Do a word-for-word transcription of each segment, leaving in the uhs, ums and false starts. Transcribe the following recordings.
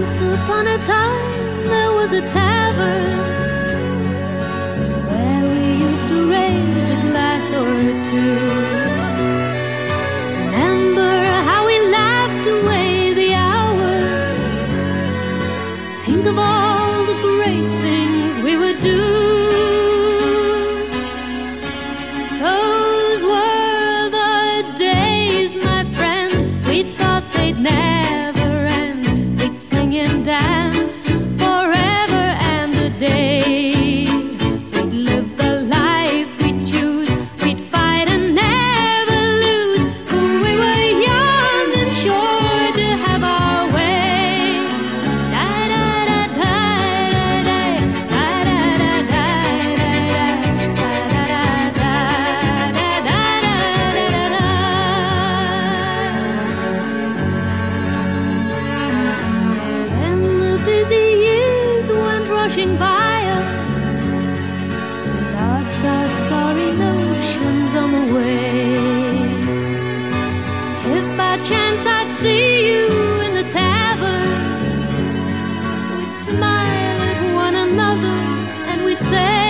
upon a time there was a tavern where we used to raise a glass or two. Remember how we laughed away the hours. Think of all the great things we would do. Those were the days, my friend, we thought they'd never end. We'd sing and dance forever and a day. We'd live the life we'd choose. We'd fight and never lose. For we were young and sure to have our way. Da da da da da da da da da Then the busy years went rushing by us. We lost our starry notions on the way. If by chance I'd see you in the tavern, we'd smile at one another and we'd say,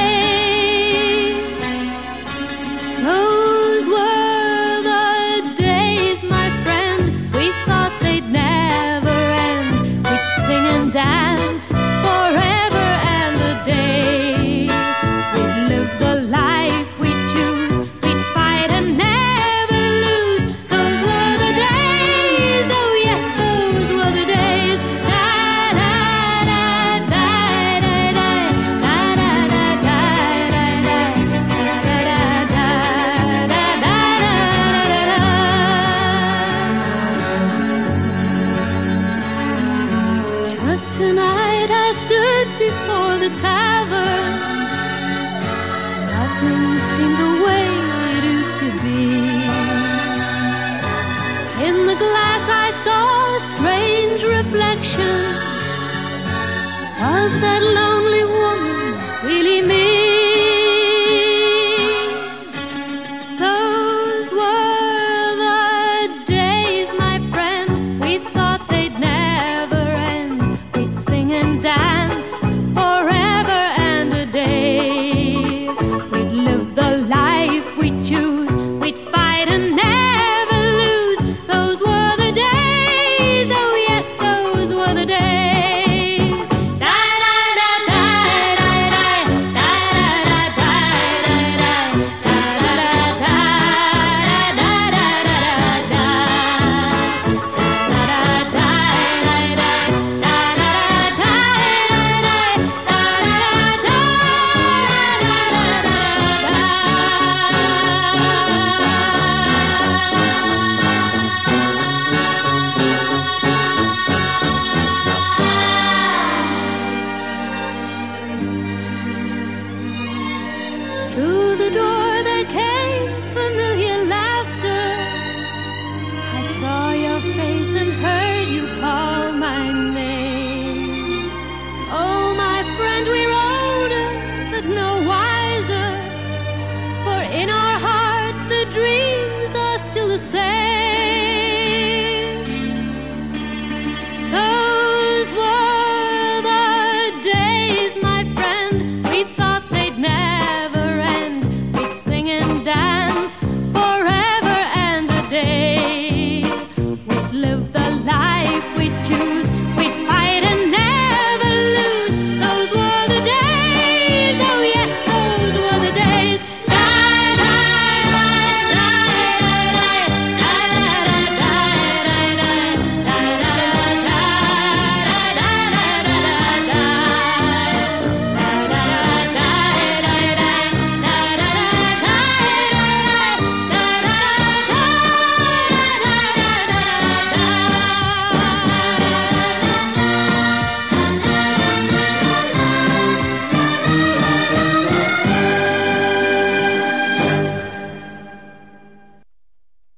those were the days, my friend, we thought they'd never end. We'd sing and dance forever and a day. We'd live the life we'd choose. We'd fight and never lose. Those were the days, oh yes, those were the days. Da da da da da da da da da da da da da. Just tonight I stood before the tavern. Nothing seemed the way it used to be. In the glass I saw a strange reflection. Was that love?